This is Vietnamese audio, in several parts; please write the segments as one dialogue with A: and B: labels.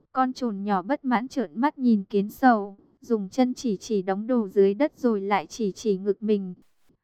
A: Con trồn nhỏ bất mãn trợn mắt nhìn Kiến Sầu, dùng chân chỉ chỉ đống đồ dưới đất rồi lại chỉ chỉ ngực mình.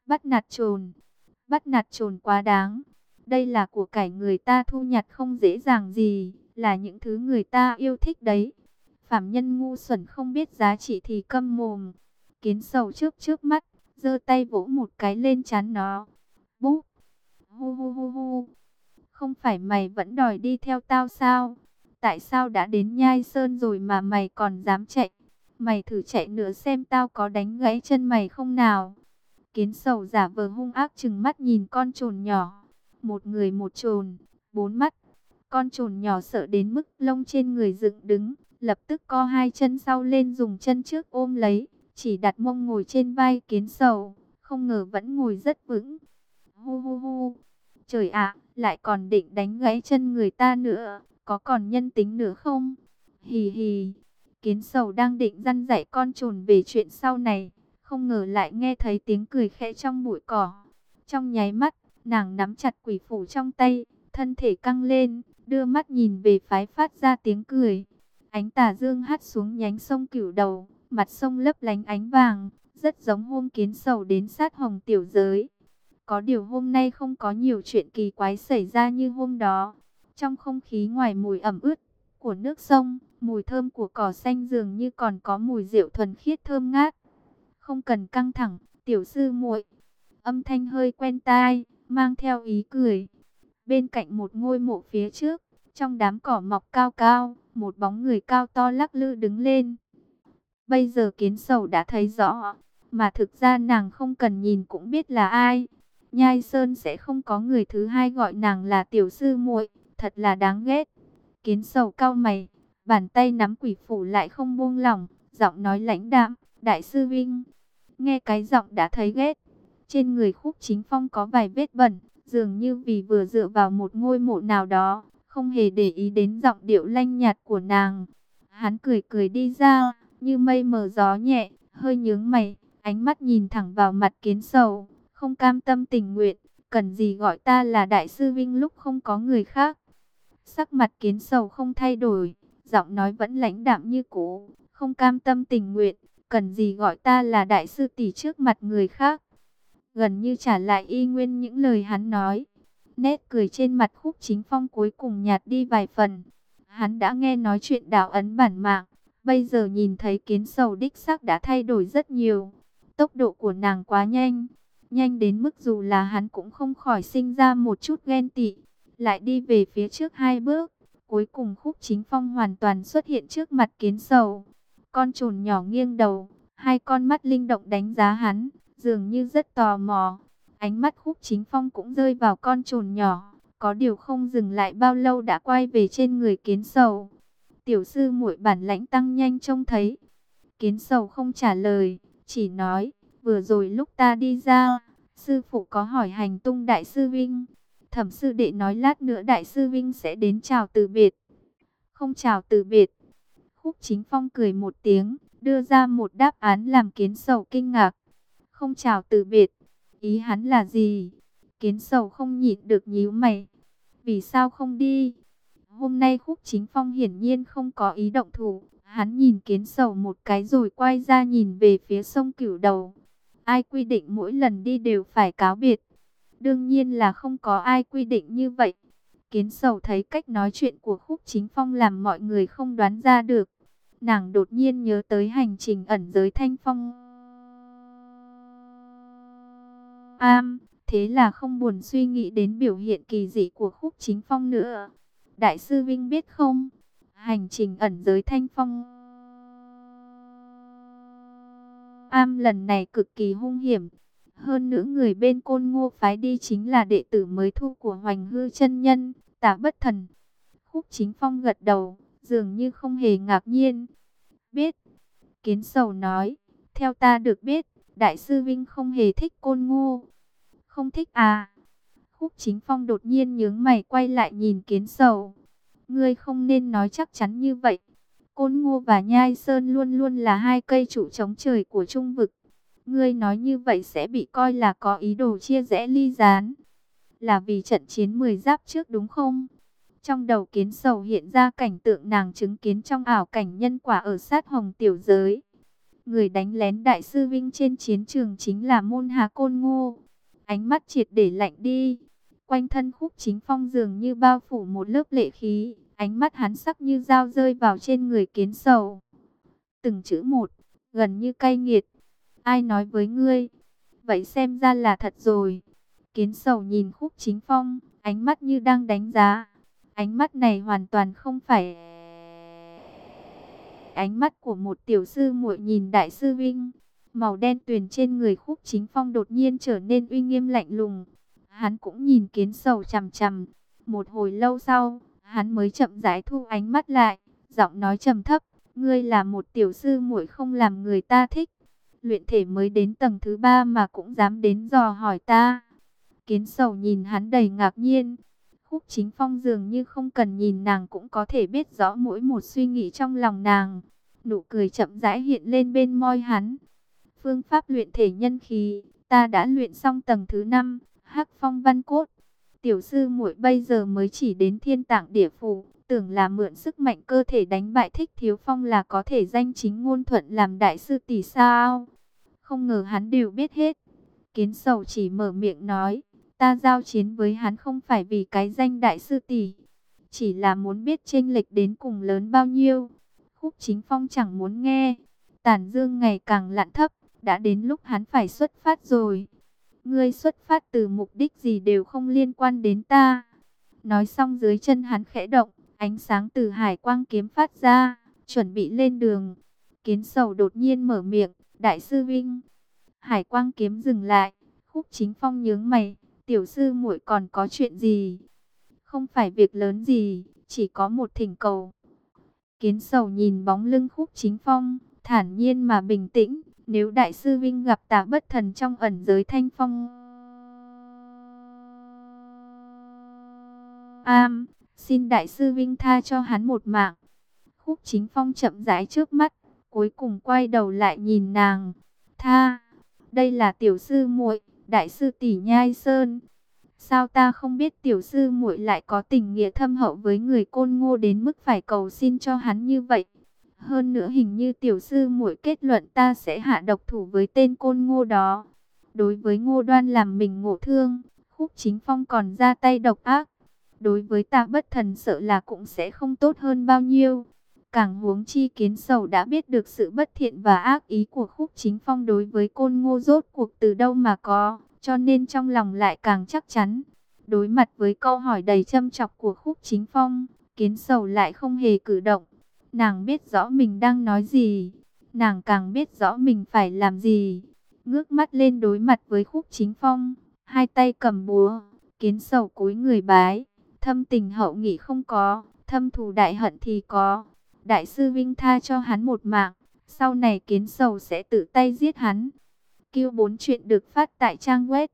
A: Bắt nạt trồn quá đáng. Đây là của cải người ta thu nhặt không dễ dàng gì, là những thứ người ta yêu thích đấy. Phạm nhân ngu xuẩn không biết giá trị thì câm mồm. Kiến Sầu trước mắt, giơ tay vỗ một cái lên trán nó. Búp, hu hu hu hu. Không phải mày vẫn đòi đi theo tao sao? Tại sao đã đến Nhai Sơn rồi mà mày còn dám chạy? Mày thử chạy nữa xem tao có đánh gãy chân mày không nào? Kiến Sầu giả vờ hung ác trừng mắt nhìn con trồn nhỏ. Một người một trồn, bốn mắt. Con trồn nhỏ sợ đến mức lông trên người dựng đứng, lập tức co hai chân sau lên dùng chân trước ôm lấy, chỉ đặt mông ngồi trên vai Kiến Sầu, không ngờ vẫn ngồi rất vững. Hu hu hu. Trời ạ, lại còn định đánh gãy chân người ta nữa, có còn nhân tính nữa không? Hì hì. Kiến Sầu đang định dăn dạy con trồn về chuyện sau này, không ngờ lại nghe thấy tiếng cười khẽ trong bụi cỏ. Trong nháy mắt, nàng nắm chặt quỷ phủ trong tay, thân thể căng lên, đưa mắt nhìn về phái phát ra tiếng cười. Ánh tà dương hắt xuống nhánh sông Cửu Đầu, mặt sông lấp lánh ánh vàng, rất giống hôm Kiến Sầu đến sát Hồng Tiểu Giới. Có điều hôm nay không có nhiều chuyện kỳ quái xảy ra như hôm đó. Trong không khí ngoài mùi ẩm ướt của nước sông, mùi thơm của cỏ xanh dường như còn có mùi rượu thuần khiết thơm ngát. Không cần căng thẳng, tiểu sư muội. Âm thanh hơi quen tai, mang theo ý cười. Bên cạnh một ngôi mộ phía trước, trong đám cỏ mọc cao cao, một bóng người cao to lắc lư đứng lên. Bây giờ Kiến Sầu đã thấy rõ, mà thực ra nàng không cần nhìn cũng biết là ai. Nhai Sơn sẽ không có người thứ hai gọi nàng là tiểu sư muội, thật là đáng ghét. Kiến Sầu cau mày, bàn tay nắm quỷ phủ lại không buông lỏng, giọng nói lãnh đạm, đại sư Vinh. Nghe cái giọng đã thấy ghét. Trên người Khúc Chính Phong có vài vết bẩn, dường như vì vừa dựa vào một ngôi mộ nào đó, không hề để ý đến giọng điệu lanh nhạt của nàng. Hắn cười cười đi ra, như mây mờ gió nhẹ, hơi nhướng mày, ánh mắt nhìn thẳng vào mặt Kiến Sầu, không cam tâm tình nguyện, cần gì gọi ta là đại sư Vinh lúc không có người khác. Sắc mặt Kiến Sầu không thay đổi, giọng nói vẫn lãnh đạm như cũ, không cam tâm tình nguyện, cần gì gọi ta là đại sư tỷ trước mặt người khác. Gần như trả lại y nguyên những lời hắn nói. Nét cười trên mặt Khúc Chính Phong cuối cùng nhạt đi vài phần. Hắn đã nghe nói chuyện đạo ấn bản mạng, bây giờ nhìn thấy Kiến Sầu đích xác đã thay đổi rất nhiều. Tốc độ của nàng quá nhanh, nhanh đến mức dù là hắn cũng không khỏi sinh ra một chút ghen tị. Lại đi về phía trước hai bước, cuối cùng Khúc Chính Phong hoàn toàn xuất hiện trước mặt Kiến Sầu. Con trồn nhỏ nghiêng đầu, hai con mắt linh động đánh giá hắn, dường như rất tò mò. Ánh mắt Khúc Chính Phong cũng rơi vào con trồn nhỏ, có điều không dừng lại bao lâu đã quay về trên người Kiến Sầu. Tiểu sư muội bản lãnh tăng nhanh trông thấy. Kiến Sầu không trả lời, chỉ nói, vừa rồi lúc ta đi ra, sư phụ có hỏi hành tung đại sư Vinh. Thẩm sư đệ nói lát nữa đại sư Vinh sẽ đến chào từ biệt. Không chào từ biệt. Khúc Chính Phong cười một tiếng, đưa ra một đáp án làm Kiến Sầu kinh ngạc. Không chào từ biệt. Ý hắn là gì? Kiến Sầu không nhịn được nhíu mày. Vì sao không đi? Hôm nay Khúc Chính Phong hiển nhiên không có ý động thủ. Hắn nhìn Kiến Sầu một cái rồi quay ra nhìn về phía sông Cửu Đầu. Ai quy định mỗi lần đi đều phải cáo biệt? Đương nhiên là không có ai quy định như vậy. Kiến Sầu thấy cách nói chuyện của Khúc Chính Phong làm mọi người không đoán ra được. Nàng đột nhiên nhớ tới hành trình ẩn giới Thanh Phong thế là không buồn suy nghĩ đến biểu hiện kỳ dị của Khúc Chính Phong nữa. Đại sư Vinh biết không, hành trình ẩn giới Thanh Phong lần này cực kỳ hung hiểm. Hơn nữa người bên Côn Ngô phái đi chính là đệ tử mới thu của Hoành Hư chân nhân, Tả Bất Thần. Khúc Chính Phong gật đầu, dường như không hề ngạc nhiên. Biết. Kiến Sầu nói, theo ta được biết, đại sư Vinh không hề thích Côn Ngô. Không thích à? Khúc Chính Phong đột nhiên nhướng mày quay lại nhìn Kiến Sầu. Ngươi không nên nói chắc chắn như vậy. Côn Ngô và Nhai Sơn luôn luôn là hai cây trụ chống trời của Trung Vực. Ngươi nói như vậy sẽ bị coi là có ý đồ chia rẽ ly gián. Là vì trận chiến 10 giáp trước đúng không? Trong đầu Kiến Sầu hiện ra cảnh tượng nàng chứng kiến trong ảo cảnh nhân quả ở sát hồng tiểu giới. Người đánh lén Đại sư Vinh trên chiến trường chính là Môn Hà Côn Ngô. Ánh mắt triệt để lạnh đi. Quanh thân Khúc Chính Phong dường như bao phủ một lớp lệ khí. Ánh mắt hắn sắc như dao rơi vào trên người Kiến Sầu. Từng chữ một, gần như cay nghiệt. Ai nói với ngươi? Vậy xem ra là thật rồi. Kiến Sầu nhìn Khúc Chính Phong, ánh mắt như đang đánh giá. Ánh mắt này hoàn toàn không phải ánh mắt của một tiểu sư muội nhìn Đại sư Vinh. Màu đen tuyền trên người Khúc Chính Phong đột nhiên trở nên uy nghiêm lạnh lùng. Hắn cũng nhìn Kiến Sầu chằm chằm. Một hồi lâu sau, hắn mới chậm rãi thu ánh mắt lại, giọng nói trầm thấp, ngươi là một tiểu sư muội không làm người ta thích. Luyện thể mới đến tầng thứ 3 mà cũng dám đến dò hỏi ta. Kiến Sầu nhìn hắn đầy ngạc nhiên. Khúc Chính Phong dường như không cần nhìn nàng cũng có thể biết rõ mỗi một suy nghĩ trong lòng nàng. Nụ cười chậm rãi hiện lên bên môi hắn. Phương pháp luyện thể nhân khí, ta đã luyện xong tầng thứ 5, Hắc Phong Văn Cốt. Tiểu sư muội bây giờ mới chỉ đến Thiên Tạng Địa Phủ, tưởng là mượn sức mạnh cơ thể đánh bại Thích Thiếu Phong là có thể danh chính ngôn thuận làm đại sư tỷ sao? Không ngờ hắn đều biết hết. Kiến Sầu chỉ mở miệng nói, ta giao chiến với hắn không phải vì cái danh đại sư tỷ, chỉ là muốn biết chênh lệch đến cùng lớn bao nhiêu. Khúc Chính Phong chẳng muốn nghe. Tản dương ngày càng lặn thấp, đã đến lúc hắn phải xuất phát rồi. Ngươi xuất phát từ mục đích gì đều không liên quan đến ta. Nói xong dưới chân hắn khẽ động, ánh sáng từ hải quang kiếm phát ra, chuẩn bị lên đường. Kiến Sầu đột nhiên mở miệng, đại sư Vinh. Hải quang kiếm dừng lại, Khúc Chính Phong nhướng mày, tiểu sư muội còn có chuyện gì? Không phải việc lớn gì, chỉ có một thỉnh cầu. Kiến Sầu nhìn bóng lưng Khúc Chính Phong, thản nhiên mà bình tĩnh. Nếu đại sư Vinh gặp Tà Bất Thần trong ẩn giới Thanh Phong xin đại sư Vinh tha cho hắn một mạng. Khúc Chính Phong chậm rãi trước mắt, cuối cùng quay đầu lại nhìn nàng. Tha, đây là tiểu sư muội, đại sư tỷ Nhai Sơn. Sao ta không biết tiểu sư muội lại có tình nghĩa thâm hậu với người Côn Ngô đến mức phải cầu xin cho hắn như vậy. Hơn nữa hình như tiểu sư muội kết luận ta sẽ hạ độc thủ với tên Côn Ngô đó. Đối với Ngô Đoan làm mình ngộ thương, Khúc Chính Phong còn ra tay độc ác. Đối với Tà Bất Thần sợ là cũng sẽ không tốt hơn bao nhiêu. Càng huống chi Kiến Sầu đã biết được sự bất thiện và ác ý của Khúc Chính Phong đối với Côn Ngô rốt cuộc từ đâu mà có, cho nên trong lòng lại càng chắc chắn. Đối mặt với câu hỏi đầy châm chọc của Khúc Chính Phong, Kiến Sầu lại không hề cử động. Nàng biết rõ mình đang nói gì, nàng càng biết rõ mình phải làm gì. Ngước mắt lên đối mặt với Khúc Chính Phong, hai tay cầm búa, Kiến Sầu cúi người bái. Thâm tình hậu nghị không có, thâm thù đại hận thì có. Đại sư Vinh tha cho hắn một mạng, sau này Kiến Sầu sẽ tự tay giết hắn. Q4 chuyện được phát tại trang web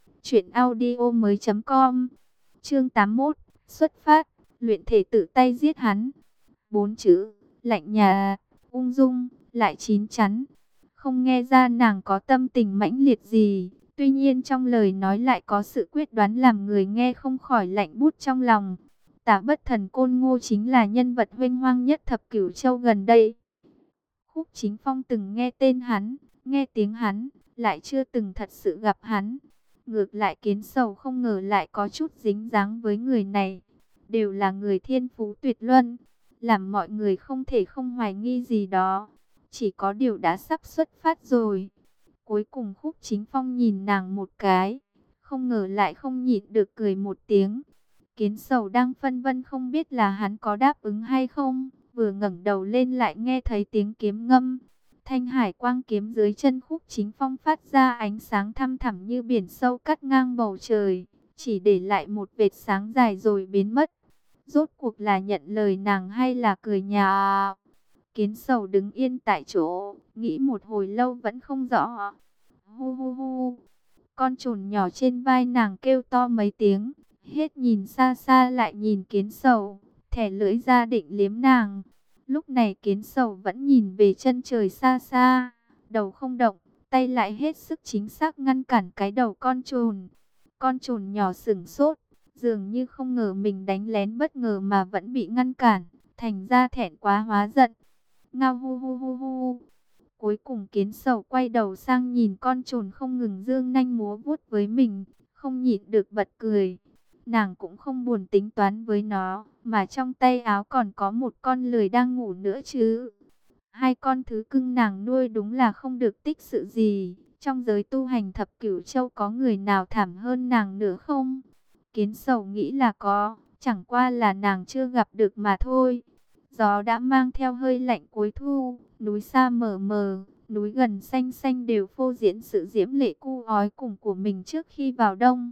A: truyệnaudiomoi.com. Chương 81, xuất phát, luyện thể tự tay giết hắn. 4 chữ, lạnh nhạt, ung dung, lại chín chắn. Không nghe ra nàng có tâm tình mãnh liệt gì, tuy nhiên trong lời nói lại có sự quyết đoán làm người nghe không khỏi lạnh buốt trong lòng. Tà Bất Thần Côn Ngô chính là nhân vật huênh hoang nhất thập cửu châu gần đây. Khúc Chính Phong từng nghe tên hắn, nghe tiếng hắn, lại chưa từng thật sự gặp hắn. Ngược lại Kiến Sầu không ngờ lại có chút dính dáng với người này. Đều là người thiên phú tuyệt luân, làm mọi người không thể không hoài nghi gì đó. Chỉ có điều đã sắp xuất phát rồi. Cuối cùng Khúc Chính Phong nhìn nàng một cái, không ngờ lại không nhịn được cười một tiếng. Kiến Sầu đang phân vân không biết là hắn có đáp ứng hay không, vừa ngẩng đầu lên lại nghe thấy tiếng kiếm ngâm. Thanh hải quang kiếm dưới chân Khúc Chính Phong phát ra ánh sáng thăm thẳm như biển sâu cắt ngang bầu trời, chỉ để lại một vệt sáng dài rồi biến mất. Rốt cuộc là nhận lời nàng hay là cười nhạo? Kiến Sầu đứng yên tại chỗ, nghĩ một hồi lâu vẫn không rõ. Hu hu hu, con trồn nhỏ trên vai nàng kêu to mấy tiếng, hết nhìn xa xa lại nhìn Kiến Sầu, thẻ lưỡi ra định liếm nàng. Lúc này Kiến Sầu vẫn nhìn về chân trời xa xa, đầu không động, tay lại hết sức chính xác ngăn cản cái đầu con trồn. Con trồn nhỏ sửng sốt, Dường như không ngờ mình đánh lén bất ngờ mà vẫn bị ngăn cản, thành ra thẹn quá hóa giận. Ngao hu hu hu hu. Cuối cùng kiến sầu quay đầu sang nhìn con trồn không ngừng dương nanh múa vuốt với mình, không nhịn được bật cười. Nàng cũng không buồn tính toán với nó, mà trong tay áo còn có một con lười đang ngủ nữa chứ. Hai con thứ cưng nàng nuôi đúng là không được tích sự gì. Trong giới tu hành thập cửu châu có người nào thảm hơn nàng nữa không? Kiến sầu nghĩ là có, chẳng qua là nàng chưa gặp được mà thôi. Gió đã mang theo hơi lạnh cuối thu, núi xa mờ mờ, núi gần xanh xanh đều phô diễn sự diễm lệ cu ói cùng của mình trước khi vào đông.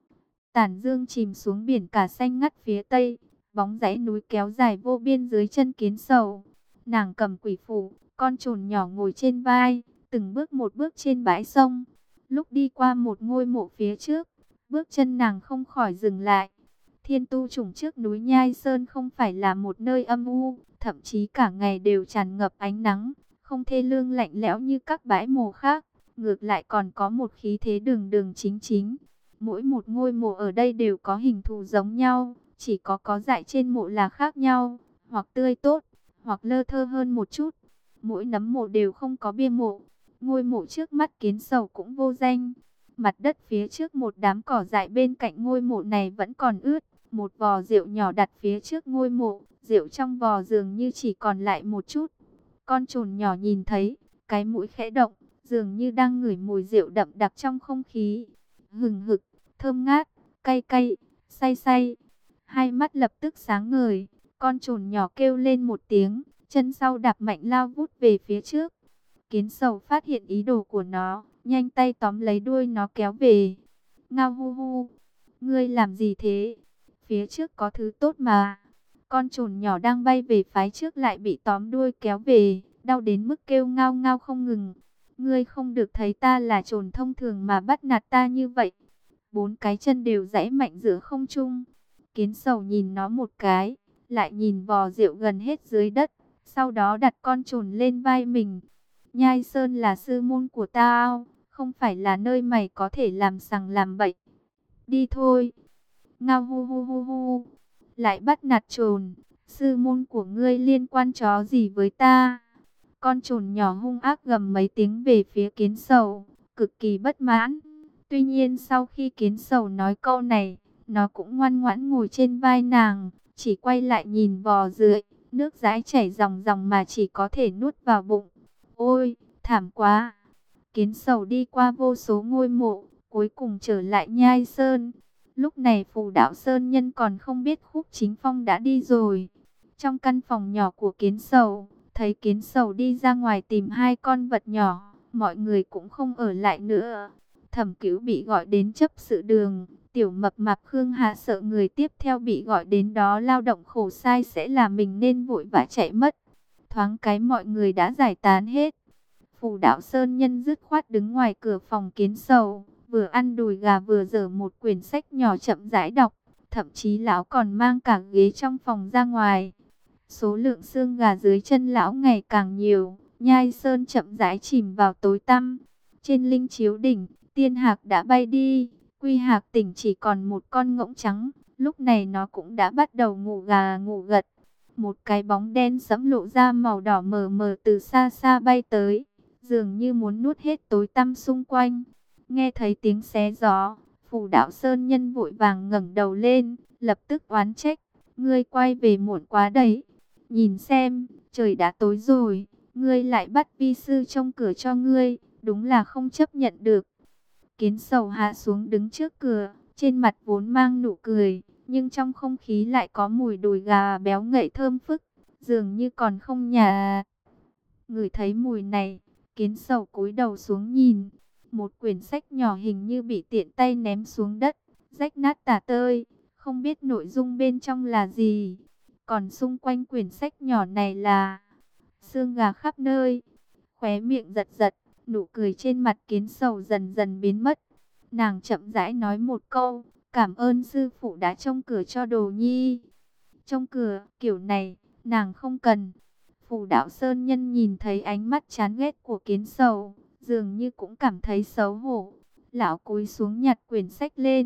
A: Tản dương chìm xuống biển cả xanh ngắt phía tây, bóng dãy núi kéo dài vô biên dưới chân kiến sầu. Nàng cầm quỷ phủ, con trồn nhỏ ngồi trên vai, từng bước một bước trên bãi sông. Lúc đi qua một ngôi mộ phía trước, bước chân nàng không khỏi dừng lại. Thiên tu trùng trước núi Nhai Sơn không phải là một nơi âm u, thậm chí cả ngày đều tràn ngập ánh nắng, không thê lương lạnh lẽo như các bãi mộ khác, ngược lại còn có một khí thế đường đường chính chính. Mỗi một ngôi mộ ở đây đều có hình thù giống nhau, chỉ có dại trên mộ là khác nhau, hoặc tươi tốt, hoặc lơ thơ hơn một chút. Mỗi nấm mộ đều không có bia mộ. Ngôi mộ trước mắt kiến sầu cũng vô danh. Mặt đất phía trước một đám cỏ dại bên cạnh ngôi mộ này vẫn còn ướt. Một vò rượu nhỏ đặt phía trước ngôi mộ, rượu trong vò dường như chỉ còn lại một chút. Con trồn nhỏ nhìn thấy, cái mũi khẽ động, dường như đang ngửi mùi rượu đậm đặc trong không khí. Hừng hực, thơm ngát, cay cay, say say. Hai mắt lập tức sáng ngời, con trồn nhỏ kêu lên một tiếng, chân sau đạp mạnh lao vút về phía trước. Kiến sầu phát hiện ý đồ của nó, nhanh tay tóm lấy đuôi nó kéo về. Ngao hu hu, ngươi làm gì thế? Phía trước có thứ tốt mà. Con trồn nhỏ đang bay về phái trước lại bị tóm đuôi kéo về, đau đến mức kêu ngao ngao không ngừng. Ngươi không được thấy ta là trồn thông thường mà bắt nạt ta như vậy. Bốn cái chân đều giãy mạnh giữa không trung. Kiến sầu nhìn nó một cái, lại nhìn vò rượu gần hết dưới đất, sau đó đặt con trồn lên vai mình. Nhai Sơn là sư môn của tao, không phải là nơi mày có thể làm sằng làm bậy. Đi thôi. Ngao hu hu hu hu. Lại bắt nạt trồn, sư môn của ngươi liên quan chó gì với ta? Con trồn nhỏ hung ác gầm mấy tiếng về phía kiến sầu, cực kỳ bất mãn. Tuy nhiên sau khi kiến sầu nói câu này, nó cũng ngoan ngoãn ngồi trên vai nàng, chỉ quay lại nhìn vò rượu, nước dãi chảy ròng ròng mà chỉ có thể nuốt vào bụng. Ôi, thảm quá! Kiến sầu đi qua vô số ngôi mộ, cuối cùng trở lại Nhai Sơn. Lúc này Phù Đạo Sơn Nhân còn không biết Khúc Chính Phong đã đi rồi. Trong căn phòng nhỏ của Kiến sầu, thấy Kiến sầu đi ra ngoài tìm hai con vật nhỏ, mọi người cũng không ở lại nữa. Thẩm Cửu bị gọi đến chấp sự đường, Tiểu Mập Mạp Khương Hạ sợ người tiếp theo bị gọi đến đó lao động khổ sai sẽ là mình nên vội vã chạy mất. Thoáng cái mọi người đã giải tán hết. Phù Đạo Sơn Nhân dứt khoát đứng ngoài cửa phòng Kiến sầu, vừa ăn đùi gà vừa dở một quyển sách nhỏ chậm rãi đọc, thậm chí lão còn mang cả ghế trong phòng ra ngoài. Số lượng xương gà dưới chân lão ngày càng nhiều, Nhai Sơn chậm rãi chìm vào tối tăm. Trên linh chiếu đỉnh, Tiên Hạc đã bay đi, Quy Hạc tỉnh chỉ còn một con ngỗng trắng, lúc này nó cũng đã bắt đầu ngủ gà ngủ gật. Một cái bóng đen sẫm lộ ra màu đỏ mờ mờ từ xa xa bay tới, dường như muốn nuốt hết tối tăm xung quanh. Nghe thấy tiếng xé gió, Phù Đạo Sơn Nhân vội vàng ngẩng đầu lên, lập tức oán trách, ngươi quay về muộn quá đấy. Nhìn xem, trời đã tối rồi, ngươi lại bắt vi sư trông cửa cho ngươi, đúng là không chấp nhận được. Kiến sầu hạ xuống đứng trước cửa, trên mặt vốn mang nụ cười, nhưng trong không khí lại có mùi đùi gà béo ngậy thơm phức, dường như còn không nhà. Ngửi thấy mùi này, Kiến sầu cúi đầu xuống nhìn, một quyển sách nhỏ hình như bị tiện tay ném xuống đất, rách nát tả tơi, không biết nội dung bên trong là gì. Còn xung quanh quyển sách nhỏ này là xương gà khắp nơi. Khóe miệng giật giật, nụ cười trên mặt Kiến sầu dần dần biến mất. Nàng chậm rãi nói một câu, cảm ơn sư phụ đã trông cửa cho đồ nhi. Trông cửa, kiểu này, nàng không cần. Phù Đạo Sơn Nhân nhìn thấy ánh mắt chán ghét của Kiến sầu, dường như cũng cảm thấy xấu hổ. Lão cúi xuống nhặt quyển sách lên,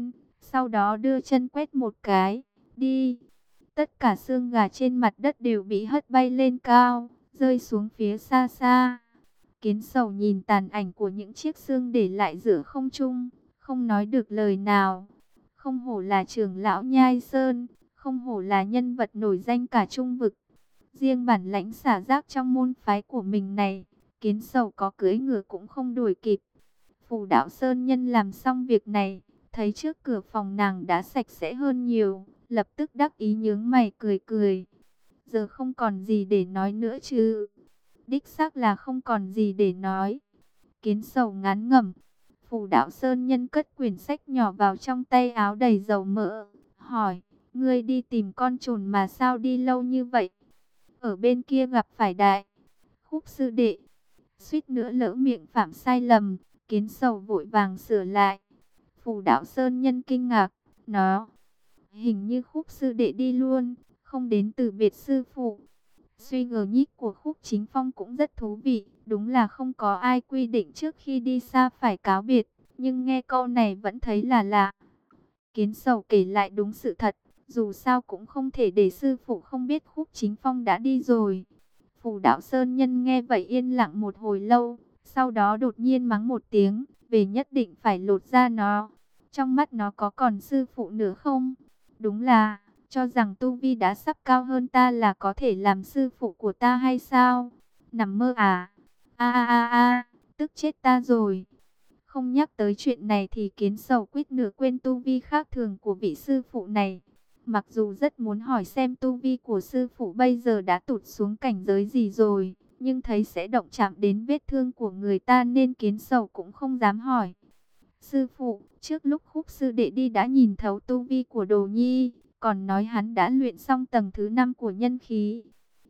A: Sau đó đưa chân quét một cái, đi. Tất cả xương gà trên mặt đất đều bị hất bay lên cao, rơi xuống phía xa xa. Kiến Sầu nhìn tàn ảnh của những chiếc xương để lại giữa không trung, không nói được lời nào. Không hổ là trưởng lão Nhai Sơn, không hổ là nhân vật nổi danh cả trung vực. Riêng bản lãnh xả rác trong môn phái của mình này, Kiến Sầu có cưỡi ngựa cũng không đuổi kịp. Phù Đạo Sơn Nhân làm xong việc này, thấy trước cửa phòng nàng đã sạch sẽ hơn nhiều, lập tức đắc ý nhướng mày cười cười. Giờ không còn gì để nói nữa chứ? Đích xác là không còn gì để nói. Kiến Sầu ngán ngẩm. Phù Đạo Sơn Nhân cất quyển sách nhỏ vào trong tay áo đầy dầu mỡ, hỏi: ngươi đi tìm con trồn mà sao đi lâu như vậy? Ở bên kia gặp phải Đại Khúc sư đệ. Suýt nữa lỡ miệng phạm sai lầm, Kiến Sầu vội vàng sửa lại. Phù Đạo Sơn Nhân kinh ngạc, nó hình như Khúc sư đệ đi luôn, không đến từ biệt sư phụ. Suy ngờ nhích của Khúc Chính Phong cũng rất thú vị, đúng là không có ai quy định trước khi đi xa phải cáo biệt, nhưng nghe câu này vẫn thấy là lạ. Kiến Sầu kể lại đúng sự thật, dù sao cũng không thể để sư phụ không biết Khúc Chính Phong đã đi rồi. Phù Đạo Sơn Nhân nghe vậy yên lặng một hồi lâu, sau đó đột nhiên mắng một tiếng, về nhất định phải lột ra nó. Trong mắt nó có còn sư phụ nữa không? Đúng là, cho rằng tu vi đã sắp cao hơn ta là có thể làm sư phụ của ta hay sao? Nằm mơ à? A a a a, tức chết ta rồi. Không nhắc tới chuyện này thì Kiến Sầu quýt nửa quên tu vi khác thường của vị sư phụ này. Mặc dù rất muốn hỏi xem tu vi của sư phụ bây giờ đã tụt xuống cảnh giới gì rồi, nhưng thấy sẽ động chạm đến vết thương của người ta nên Kiến Sầu cũng không dám hỏi. Sư phụ, trước lúc Khúc sư đệ đi đã nhìn thấu tu vi của Đồ Nhi, còn nói hắn đã luyện xong tầng thứ 5 của nhân khí.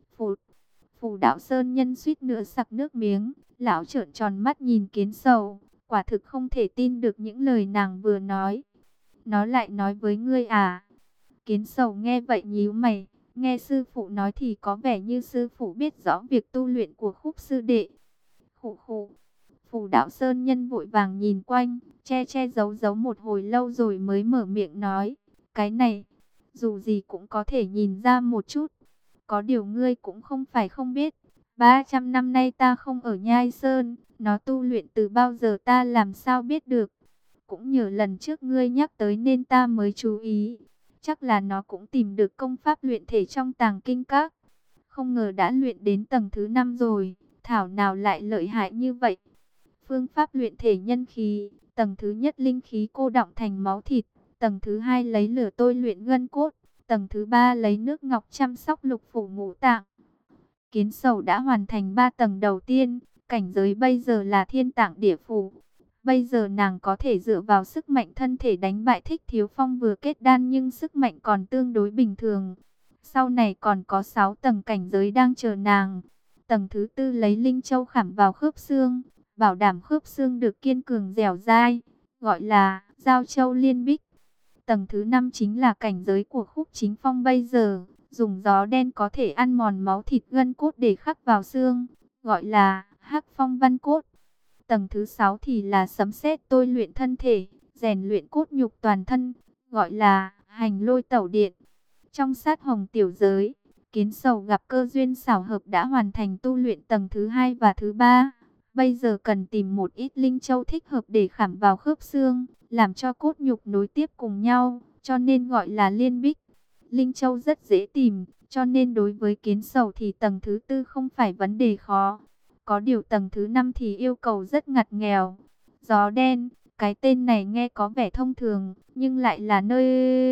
A: Phù Đạo Sơn Nhân suýt nữa sặc nước miếng, lão trợn tròn mắt nhìn Kiến Sầu, quả thực không thể tin được những lời nàng vừa nói. Nó lại nói với ngươi à? Kiến Sầu nghe vậy nhíu mày, nghe sư phụ nói thì có vẻ như sư phụ biết rõ việc tu luyện của Khúc sư đệ. Khụ khụ. Phù Đạo Sơn Nhân vội vàng nhìn quanh, che che giấu giấu một hồi lâu rồi mới mở miệng nói, cái này, dù gì cũng có thể nhìn ra một chút. Có điều ngươi cũng không phải không biết, 300 năm nay ta không ở Nhai Sơn, nó tu luyện từ bao giờ ta làm sao biết được. Cũng nhờ lần trước ngươi nhắc tới nên ta mới chú ý. Chắc là nó cũng tìm được công pháp luyện thể trong tàng kinh các. Không ngờ đã luyện đến tầng thứ 5 rồi, thảo nào lại lợi hại như vậy. Phương pháp luyện thể nhân khí, tầng thứ nhất linh khí cô đọng thành máu thịt, tầng thứ hai lấy lửa tôi luyện gân cốt, tầng thứ ba lấy nước ngọc chăm sóc lục phủ ngũ tạng. Kiến Sầu đã hoàn thành 3 tầng đầu tiên, cảnh giới bây giờ là thiên tạng địa phủ. Bây giờ nàng có thể dựa vào sức mạnh thân thể đánh bại Thích Thiếu Phong vừa kết đan nhưng sức mạnh còn tương đối bình thường. Sau này còn có 6 tầng cảnh giới đang chờ nàng. Tầng thứ tư lấy Linh Châu khảm vào khớp xương, bảo đảm khớp xương được kiên cường dẻo dai, gọi là Giao Châu Liên Bích. Tầng thứ 5 chính là cảnh giới của Khúc Chính Phong bây giờ, dùng gió đen có thể ăn mòn máu thịt gân cốt để khắc vào xương, gọi là Hắc Phong Văn Cốt. Tầng thứ 6 thì là sấm sét tôi luyện thân thể, rèn luyện cốt nhục toàn thân, gọi là Hành Lôi Tẩu Điện. Trong Sát Hồng tiểu giới, Kiến Sầu gặp cơ duyên xảo hợp đã hoàn thành tu luyện tầng thứ 2 và thứ 3. Bây giờ cần tìm một ít linh châu thích hợp để khảm vào khớp xương, làm cho cốt nhục nối tiếp cùng nhau, cho nên gọi là liên bích. Linh châu rất dễ tìm, cho nên đối với Kiến Sầu thì tầng thứ 4 không phải vấn đề khó. Có điều tầng thứ 5 thì yêu cầu rất ngặt nghèo. Gió đen, cái tên này nghe có vẻ thông thường, nhưng lại là nơi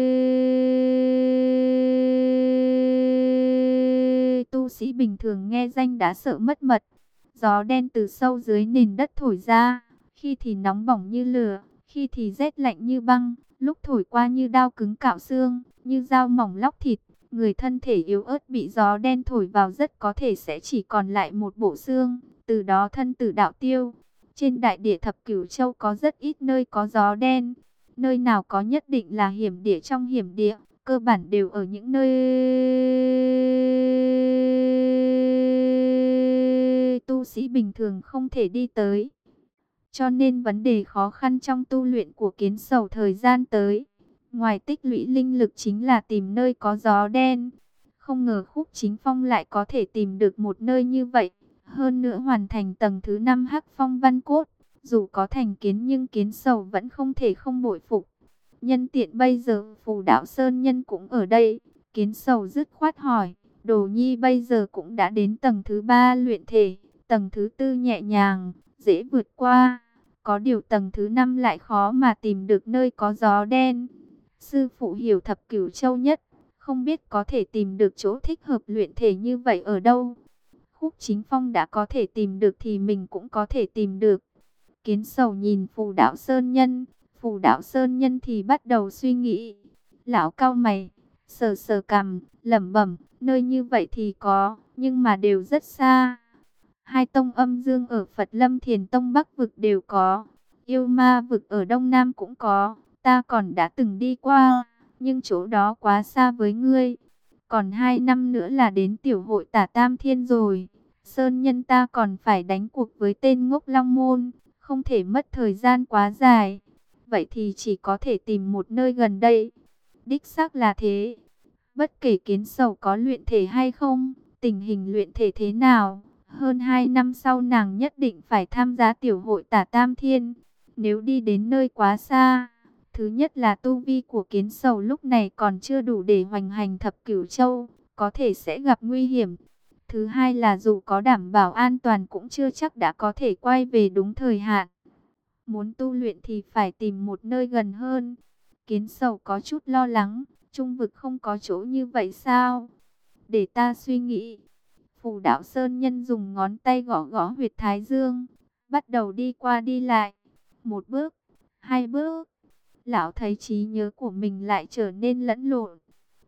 A: tu sĩ bình thường nghe danh đã sợ mất mật. Gió đen từ sâu dưới nền đất thổi ra, khi thì nóng bỏng như lửa, khi thì rét lạnh như băng, lúc thổi qua như đao cứng cạo xương, như dao mỏng lóc thịt. Người thân thể yếu ớt bị gió đen thổi vào rất có thể sẽ chỉ còn lại một bộ xương, từ đó thân tử đạo tiêu. Trên đại địa thập cửu châu có rất ít nơi có gió đen, nơi nào có nhất định là hiểm địa trong hiểm địa, cơ bản đều ở những nơi tu sĩ bình thường không thể đi tới. Cho nên vấn đề khó khăn trong tu luyện của Kiến Sầu thời gian tới, Ngoài tích lũy linh lực chính là tìm nơi có gió đen. Không ngờ Khúc Chính Phong lại có thể tìm được một nơi như vậy. Hơn nữa hoàn thành tầng thứ 5 Hắc Phong Văn Cốt. Dù có thành kiến nhưng Kiến Sầu vẫn không thể không bội phục. Nhân tiện bây giờ Phù Đạo Sơn Nhân cũng ở đây. Kiến Sầu dứt khoát hỏi. Đồ Nhi bây giờ cũng đã đến tầng thứ 3 luyện thể. Tầng thứ 4 nhẹ nhàng, dễ vượt qua. Có điều tầng thứ 5 lại khó mà tìm được nơi có gió đen. Sư phụ hiểu thập cửu châu nhất. Không biết có thể tìm được chỗ thích hợp luyện thể như vậy ở đâu. Khúc Chính Phong đã có thể tìm được thì mình cũng có thể tìm được. Kiến Sầu nhìn Phù Đạo Sơn Nhân. Phù Đạo Sơn Nhân thì bắt đầu suy nghĩ. Lão cau mày, sờ sờ cằm, lẩm bẩm, nơi như vậy thì có, nhưng mà đều rất xa. Hai tông âm dương ở Phật Lâm Thiền Tông Bắc Vực đều có. Yêu Ma Vực ở Đông Nam cũng có. Ta còn đã từng đi qua, nhưng chỗ đó quá xa với ngươi. Còn 2 năm nữa là đến tiểu hội Tả Tam Thiên rồi. Sơn Nhân ta còn phải đánh cuộc với tên ngốc Long Môn. Không thể mất thời gian quá dài. Vậy thì chỉ có thể tìm một nơi gần đây. Đích xác là thế. Bất kể Kiến Sầu có luyện thể hay không, tình hình luyện thể thế nào, hơn 2 năm sau nàng nhất định phải tham gia tiểu hội Tả Tam Thiên. Nếu đi đến nơi quá xa, thứ nhất là tu vi của Kiến Sầu lúc này còn chưa đủ để hoành hành thập cửu châu, có thể sẽ gặp nguy hiểm. Thứ hai là dù có đảm bảo an toàn cũng chưa chắc đã có thể quay về đúng thời hạn. Muốn tu luyện thì phải tìm một nơi gần hơn. Kiến Sầu có chút lo lắng, Trung vực không có chỗ như vậy sao? Để ta suy nghĩ. Phù Đạo Sơn Nhân dùng ngón tay gõ gõ huyệt thái dương, bắt đầu đi qua đi lại. Một bước, hai bước. Lão thấy trí nhớ của mình lại trở nên lẫn lộn.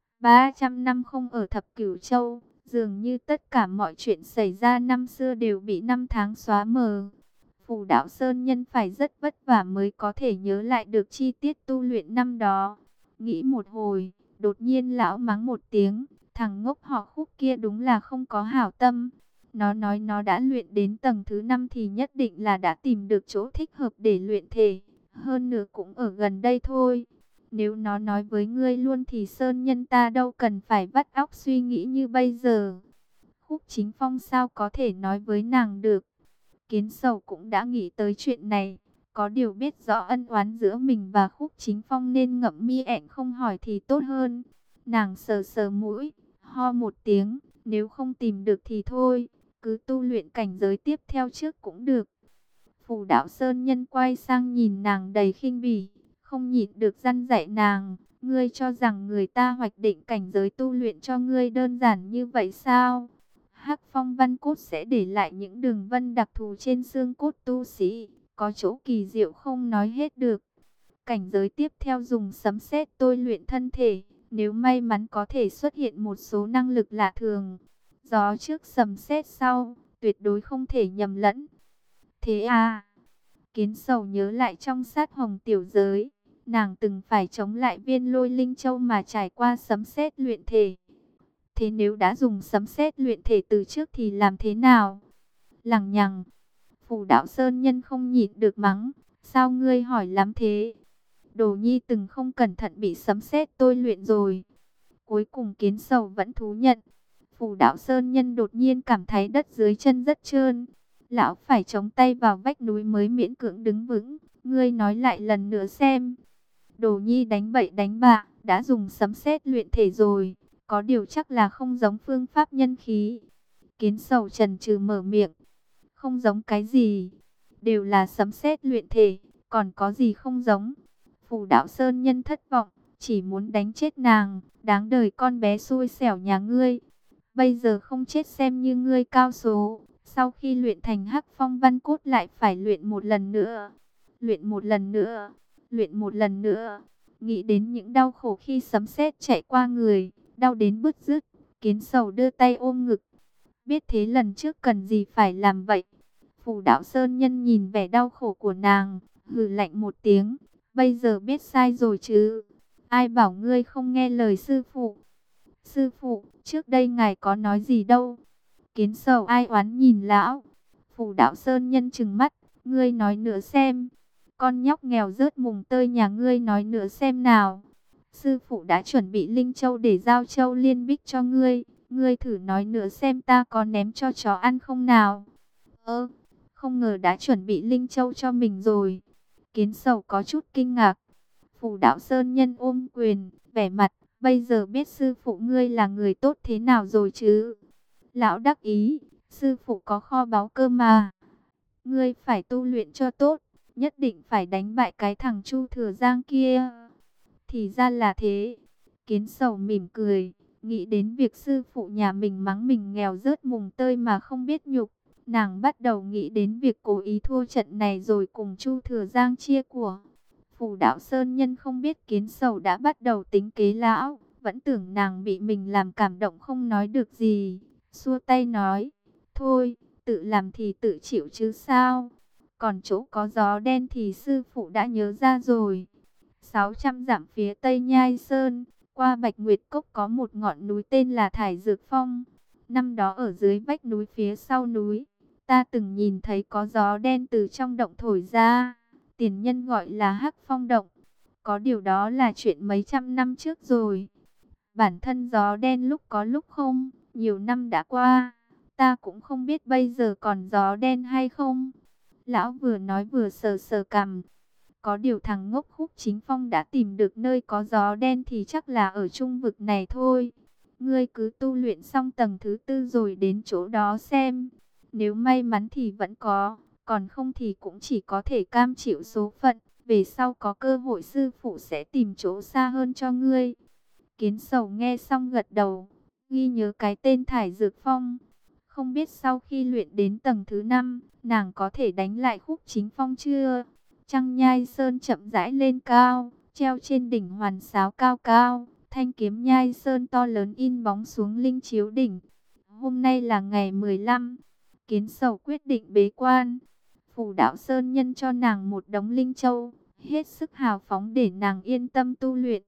A: 300 năm không ở thập cửu châu, dường như tất cả mọi chuyện xảy ra năm xưa đều bị năm tháng xóa mờ. Phù Đạo Sơn Nhân phải rất vất vả mới có thể nhớ lại được chi tiết tu luyện năm đó. Nghĩ một hồi, đột nhiên lão mắng một tiếng, thằng ngốc họ Khúc kia đúng là không có hảo tâm. Nó nói nó đã luyện đến tầng thứ 5 thì nhất định là đã tìm được chỗ thích hợp để luyện thể. Hơn nữa cũng ở gần đây thôi. Nếu nó nói với ngươi luôn thì Sơn Nhân ta đâu cần phải vắt óc suy nghĩ như bây giờ. Khúc Chính Phong sao có thể nói với nàng được. Kiến Sầu cũng đã nghĩ tới chuyện này. Có điều biết rõ ân oán giữa mình và Khúc Chính Phong nên ngậm mi ẹn không hỏi thì tốt hơn. Nàng sờ sờ mũi, ho một tiếng. Nếu không tìm được thì thôi, cứ tu luyện cảnh giới tiếp theo trước cũng được. Phù Đạo Sơn Nhân quay sang nhìn nàng đầy khinh bỉ, không nhịn được răn dạy nàng. Ngươi cho rằng người ta hoạch định cảnh giới tu luyện cho ngươi đơn giản như vậy sao? Hắc Phong Văn Cốt sẽ để lại những đường vân đặc thù trên xương cốt tu sĩ, có chỗ kỳ diệu không nói hết được. Cảnh giới tiếp theo dùng sấm sét tôi luyện thân thể, nếu may mắn có thể xuất hiện một số năng lực lạ thường. Gió trước sấm sét sau, tuyệt đối không thể nhầm lẫn. Thế à? Kiến Sầu nhớ lại trong sát hồng tiểu giới, nàng từng phải chống lại viên lôi linh châu mà trải qua sấm sét luyện thể. Thế nếu đã dùng sấm sét luyện thể từ trước thì làm thế nào? Lằng nhằng, Phù Đạo Sơn Nhân không nhịn được mắng, sao ngươi hỏi lắm thế? Đồ Nhi từng không cẩn thận bị sấm sét tôi luyện rồi. Cuối cùng Kiến Sầu vẫn thú nhận. Phù Đạo Sơn Nhân đột nhiên cảm thấy đất dưới chân rất trơn. Lão phải chống tay vào vách núi mới miễn cưỡng đứng vững. Ngươi nói lại lần nữa xem. Đồ Nhi đánh bậy đánh bạ, đã dùng sấm sét luyện thể rồi. Có điều chắc là không giống phương pháp nhân khí. Kiến Sầu chần chừ mở miệng. Không giống cái gì? Đều là sấm sét luyện thể, còn có gì không giống? Phù Đạo Sơn Nhân thất vọng, chỉ muốn đánh chết nàng. Đáng đời con bé xui xẻo nhà ngươi. Bây giờ không chết xem như ngươi cao số. Sau khi luyện thành Hắc Phong Văn Cốt lại phải luyện một lần nữa. Luyện một lần nữa. Luyện một lần nữa. Nghĩ đến những đau khổ khi sấm sét chạy qua người, đau đến bứt rứt. Kiến Sầu đưa tay ôm ngực. Biết thế lần trước cần gì phải làm vậy. Phù Đạo Sơn Nhân nhìn vẻ đau khổ của nàng, hừ lạnh một tiếng. Bây giờ biết sai rồi chứ. Ai bảo ngươi không nghe lời sư phụ. Sư phụ, trước đây ngài có nói gì đâu. Kiến Sầu ai oán nhìn lão. Phù Đạo Sơn Nhân trừng mắt. Ngươi nói nữa xem. Con nhóc nghèo rớt mùng tơi nhà ngươi nói nữa xem nào. Sư phụ đã chuẩn bị linh châu để giao châu liên bích cho ngươi. Ngươi thử nói nữa xem ta có ném cho chó ăn không nào. Ơ, không ngờ đã chuẩn bị linh châu cho mình rồi. Kiến Sầu có chút kinh ngạc. Phù Đạo Sơn Nhân ôm quyền, vẻ mặt, bây giờ biết sư phụ ngươi là người tốt thế nào rồi chứ. Lão đắc ý, sư phụ có kho báu cơ mà. Ngươi phải tu luyện cho tốt, nhất định phải đánh bại cái thằng Chu Thừa Giang kia. Thì ra là thế. Kiến Sầu mỉm cười, nghĩ đến việc sư phụ nhà mình mắng mình nghèo rớt mùng tơi mà không biết nhục. Nàng bắt đầu nghĩ đến việc cố ý thua trận này rồi cùng Chu Thừa Giang chia của. Phù Đạo Sơn Nhân không biết Kiến Sầu đã bắt đầu tính kế lão, vẫn tưởng nàng bị mình làm cảm động không nói được gì. Xua tay nói, thôi, tự làm thì tự chịu chứ sao. Còn chỗ có gió đen thì sư phụ đã nhớ ra rồi. 600 dặm phía tây Nhai Sơn, qua Bạch Nguyệt Cốc có một ngọn núi tên là Thải Dược Phong. Năm đó ở dưới vách núi phía sau núi, ta từng nhìn thấy có gió đen từ trong động thổi ra. Tiền nhân gọi là Hắc Phong Động. Có điều đó là chuyện mấy trăm năm trước rồi. Bản thân gió đen lúc có lúc không, nhiều năm đã qua. Ta cũng không biết bây giờ còn gió đen hay không. Lão vừa nói vừa sờ sờ cằm. Có điều thằng ngốc Khúc Chính Phong đã tìm được nơi có gió đen thì chắc là ở trung vực này thôi. Ngươi cứ tu luyện xong tầng thứ 4 rồi đến chỗ đó xem. Nếu may mắn thì vẫn có, còn không thì cũng chỉ có thể cam chịu số phận. Về sau có cơ hội sư phụ sẽ tìm chỗ xa hơn cho ngươi. Kiến Sầu nghe xong gật đầu, ghi nhớ cái tên Thải Dược Phong. Không biết sau khi luyện đến tầng thứ 5, nàng có thể đánh lại Khúc Chính Phong chưa? Trăng Nhai Sơn chậm rãi lên cao, treo trên đỉnh hoàn sáo cao cao, thanh kiếm Nhai Sơn to lớn in bóng xuống linh chiếu đỉnh. Hôm nay là ngày 15, Kiến Sầu quyết định bế quan. Phù Đạo Sơn Nhân cho nàng một đống linh châu, hết sức hào phóng để nàng yên tâm tu luyện.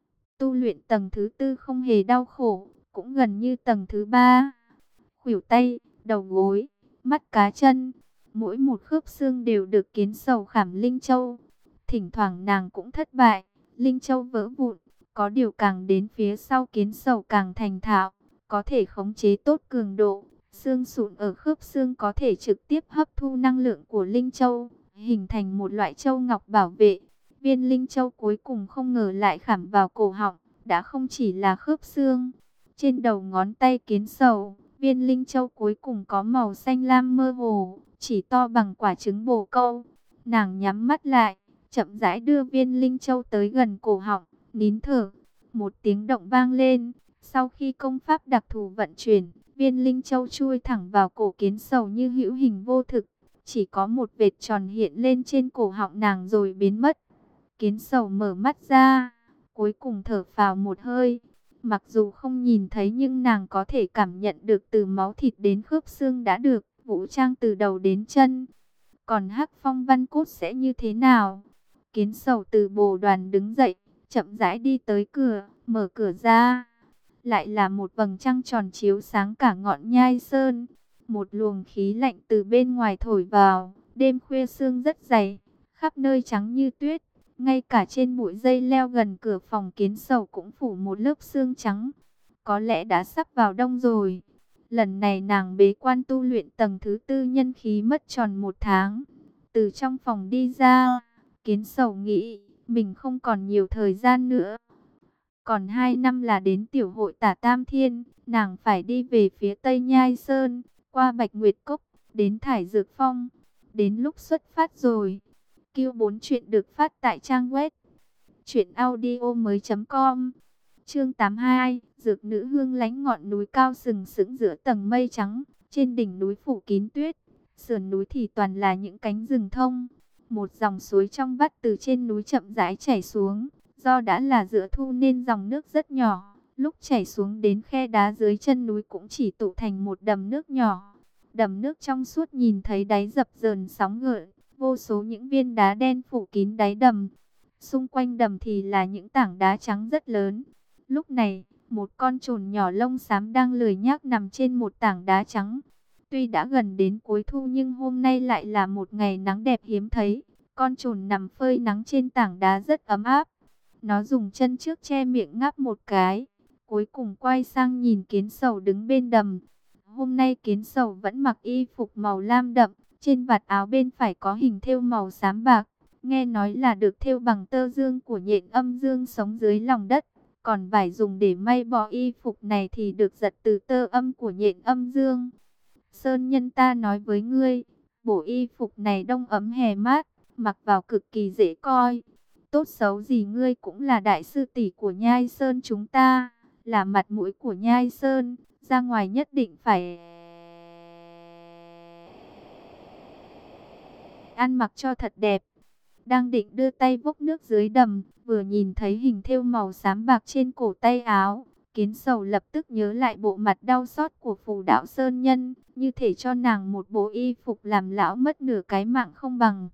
A: Tu luyện tầng thứ 4 không hề đau khổ, cũng gần như tầng thứ 3. Khuỷu tay, đầu gối, mắt cá chân, mỗi một khớp xương đều được Kiến Sầu khảm linh châu. Thỉnh thoảng nàng cũng thất bại, linh châu vỡ vụn. Có điều càng đến phía sau Kiến Sầu càng thành thạo, có thể khống chế tốt cường độ. Xương sụn ở khớp xương có thể trực tiếp hấp thu năng lượng của linh châu, hình thành một loại châu ngọc bảo vệ. Viên linh châu cuối cùng không ngờ lại khảm vào cổ họng, đã không chỉ là khớp xương. Trên đầu ngón tay Kiến Sầu, viên linh châu cuối cùng có màu xanh lam mơ hồ, chỉ to bằng quả trứng bồ câu. Nàng nhắm mắt lại, chậm rãi đưa viên linh châu tới gần cổ họng, nín thở. Một tiếng động vang lên, sau khi công pháp đặc thù vận chuyển, viên linh châu chui thẳng vào cổ Kiến Sầu như hữu hình vô thực. Chỉ có một vệt tròn hiện lên trên cổ họng nàng rồi biến mất. Kiến Sầu mở mắt ra, cuối cùng thở phào một hơi. Mặc dù không nhìn thấy nhưng nàng có thể cảm nhận được từ máu thịt đến khớp xương đã được vũ trang từ đầu đến chân. Còn Hắc Phong Văn Cốt sẽ như thế nào? Kiến Sầu từ bồ đoàn đứng dậy, chậm rãi đi tới cửa, mở cửa ra. Lại là một vầng trăng tròn chiếu sáng cả ngọn Nhai Sơn. Một luồng khí lạnh từ bên ngoài thổi vào, đêm khuya sương rất dày, khắp nơi trắng như tuyết. Ngay cả trên bụi dây leo gần cửa phòng Kiến Sầu cũng phủ một lớp sương trắng. Có lẽ đã sắp vào đông rồi. Lần này nàng bế quan tu luyện tầng thứ 4 nhân khí mất tròn 1 tháng. Từ trong phòng đi ra, Kiến Sầu nghĩ mình không còn nhiều thời gian nữa. Còn 2 năm là đến tiểu hội Tả Tam Thiên, nàng phải đi về phía Tây Nhai Sơn, qua Bạch Nguyệt Cốc, đến Thải Dược Phong. Đến lúc xuất phát rồi. Q4 chuyện được phát tại trang web truyệnaudiomoi.com. Chương 82, Dược Nữ Hương lánh ngọn núi cao sừng sững giữa tầng mây trắng, trên đỉnh núi phủ kín tuyết, sườn núi thì toàn là những cánh rừng thông. Một dòng suối trong vắt từ trên núi chậm rãi chảy xuống, do đã là giữa thu nên dòng nước rất nhỏ, lúc chảy xuống đến khe đá dưới chân núi cũng chỉ tụ thành một đầm nước nhỏ. Đầm nước trong suốt nhìn thấy đáy dập dờn sóng gợn, vô số những viên đá đen phủ kín đáy đầm. Xung quanh đầm thì là những tảng đá trắng rất lớn. Lúc này, một con trồn nhỏ lông xám đang lười nhác nằm trên một tảng đá trắng. Tuy đã gần đến cuối thu nhưng hôm nay lại là một ngày nắng đẹp hiếm thấy. Con trồn nằm phơi nắng trên tảng đá rất ấm áp. Nó dùng chân trước che miệng ngáp một cái, cuối cùng quay sang nhìn Kiến Sầu đứng bên đầm. Hôm nay Kiến Sầu vẫn mặc y phục màu lam đậm, trên vạt áo bên phải có hình thêu màu xám bạc. Nghe nói là được thêu bằng tơ dương của nhện âm dương sống dưới lòng đất. Còn vải dùng để may bó y phục này thì được giật từ tơ âm của nhện âm dương. Sơn nhân ta nói với ngươi, bộ y phục này đông ấm hè mát, mặc vào cực kỳ dễ coi. Tốt xấu gì ngươi cũng là đại sư tỷ của Nhai Sơn chúng ta, là mặt mũi của Nhai Sơn, ra ngoài nhất định phải ăn mặc cho thật đẹp. Đang định đưa tay vốc nước dưới đầm, vừa nhìn thấy hình thêu màu xám bạc trên cổ tay áo, Kiến Sầu lập tức nhớ lại bộ mặt đau xót của Phù Đạo Sơn Nhân, như thể cho nàng một bộ y phục làm lão mất nửa cái mạng không bằng.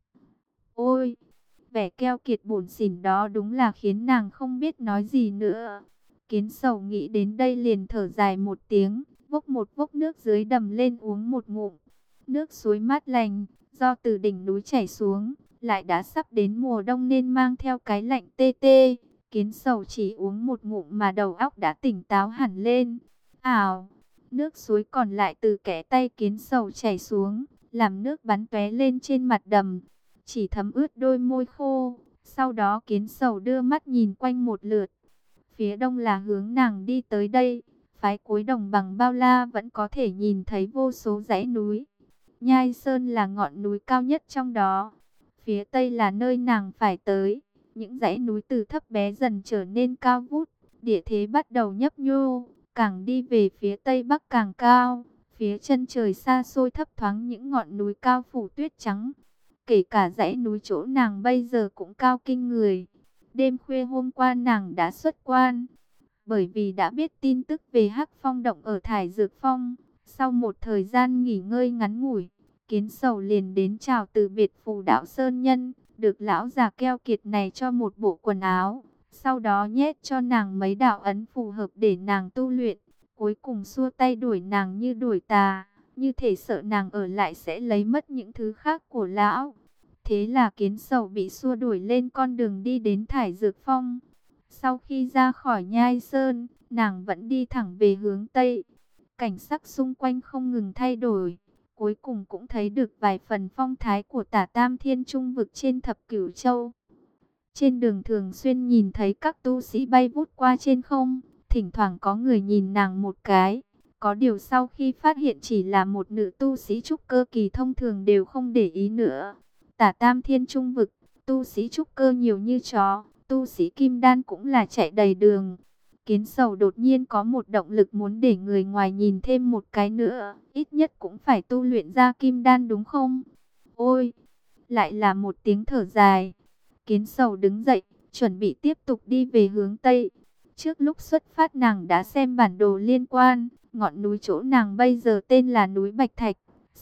A: Ôi, vẻ keo kiệt bủn xỉn đó đúng là khiến nàng không biết nói gì nữa. Kiến Sầu nghĩ đến đây liền thở dài một tiếng, vốc một vốc nước dưới đầm lên uống một ngụm. Nước suối mát lành, do từ đỉnh núi chảy xuống, lại đã sắp đến mùa đông nên mang theo cái lạnh tê tê. Kiến Sầu chỉ uống một ngụm mà đầu óc đã tỉnh táo hẳn lên. Ảo, nước suối còn lại từ kẽ tay Kiến Sầu chảy xuống, làm nước bắn tóe lên trên mặt đầm, chỉ thấm ướt đôi môi khô. Sau đó Kiến Sầu đưa mắt nhìn quanh một lượt. Phía đông là hướng nàng đi tới đây, phái cuối đồng bằng bao la vẫn có thể nhìn thấy vô số dãy núi. Nhai Sơn là ngọn núi cao nhất trong đó. Phía tây là nơi nàng phải tới. Những dãy núi từ thấp bé dần trở nên cao vút, địa thế bắt đầu nhấp nhô, càng đi về phía tây bắc càng cao. Phía chân trời xa xôi thấp thoáng những ngọn núi cao phủ tuyết trắng. Kể cả dãy núi chỗ nàng bây giờ cũng cao kinh người. Đêm khuya hôm qua nàng đã xuất quan, bởi vì đã biết tin tức về Hắc Phong động ở Thải Dược Phong. Sau một thời gian nghỉ ngơi ngắn ngủi, Kiến Sầu liền đến chào từ biệt Phù Đạo Sơn Nhân, được lão già keo kiệt này cho một bộ quần áo, sau đó nhét cho nàng mấy đạo ấn phù hợp để nàng tu luyện, cuối cùng xua tay đuổi nàng như đuổi tà, như thể sợ nàng ở lại sẽ lấy mất những thứ khác của lão. Thế là Kiến Sầu bị xua đuổi lên con đường đi đến Thải Dược Phong. Sau khi ra khỏi Nhai Sơn, nàng vẫn đi thẳng về hướng Tây. Cảnh sắc xung quanh không ngừng thay đổi, cuối cùng cũng thấy được vài phần phong thái của Tả Tam Thiên Trung vực trên Thập Cửu Châu. Trên đường thường xuyên nhìn thấy các tu sĩ bay vút qua trên không, thỉnh thoảng có người nhìn nàng một cái. Có điều sau khi phát hiện chỉ là một nữ tu sĩ trúc cơ kỳ thông thường đều không để ý nữa. Tả Tam Thiên Trung vực, tu sĩ trúc cơ nhiều như chó, tu sĩ kim đan cũng là chạy đầy đường. Kiến Sầu đột nhiên có một động lực muốn để người ngoài nhìn thêm một cái nữa, ít nhất cũng phải tu luyện ra kim đan đúng không? Ôi, lại là một tiếng thở dài. Kiến Sầu đứng dậy, chuẩn bị tiếp tục đi về hướng Tây. Trước lúc xuất phát nàng đã xem bản đồ liên quan, ngọn núi chỗ nàng bây giờ tên là núi Bạch Thạch.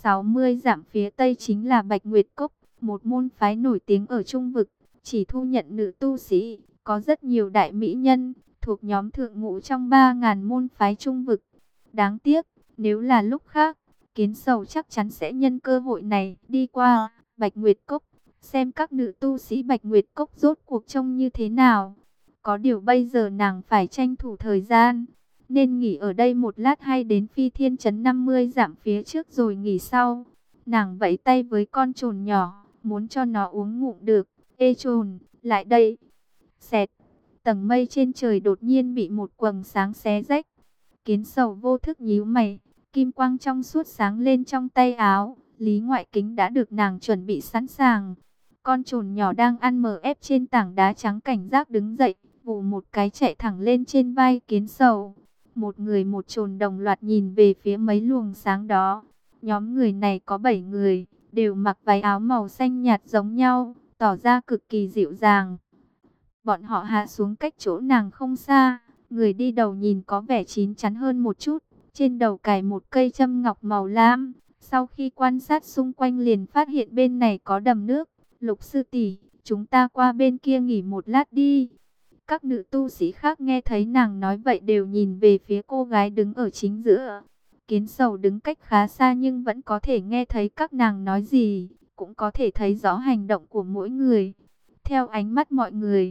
A: 60 dặm phía Tây chính là Bạch Nguyệt Cốc, một môn phái nổi tiếng ở Trung vực, chỉ thu nhận nữ tu sĩ, có rất nhiều đại mỹ nhân, thuộc nhóm thượng ngũ trong 3.000 môn phái Trung vực. Đáng tiếc, nếu là lúc khác, Kiến Sầu chắc chắn sẽ nhân cơ hội này đi qua Bạch Nguyệt Cốc, xem các nữ tu sĩ Bạch Nguyệt Cốc rốt cuộc trông như thế nào. Có điều bây giờ nàng phải tranh thủ thời gian, nên nghỉ ở đây một lát hay đến Phi Thiên Trấn 50 dặm phía trước rồi nghỉ sau. Nàng vẫy tay với con trồn nhỏ, muốn cho nó uống ngụm được. Ê trồn, lại đây. Xẹt, tầng mây trên trời đột nhiên bị một quầng sáng xé rách. Kiến Sầu vô thức nhíu mày, kim quang trong suốt sáng lên trong tay áo. Lý Ngoại Kính đã được nàng chuẩn bị sẵn sàng. Con trồn nhỏ đang ăn mờ ép trên tảng đá trắng cảnh giác đứng dậy, vù một cái chạy thẳng lên trên vai Kiến Sầu. Một người một trồn đồng loạt nhìn về phía mấy luồng sáng đó. Nhóm người này có 7 người, đều mặc váy áo màu xanh nhạt giống nhau, tỏ ra cực kỳ dịu dàng. Bọn họ hạ xuống cách chỗ nàng không xa, người đi đầu nhìn có vẻ chín chắn hơn một chút, trên đầu cài một cây châm ngọc màu lam. Sau khi quan sát xung quanh liền phát hiện bên này có đầm nước. Lục sư tỷ, chúng ta qua bên kia nghỉ một lát đi. Các nữ tu sĩ khác nghe thấy nàng nói vậy đều nhìn về phía cô gái đứng ở chính giữa. Kiến Sầu đứng cách khá xa nhưng vẫn có thể nghe thấy các nàng nói gì, cũng có thể thấy rõ hành động của mỗi người. Theo ánh mắt mọi người,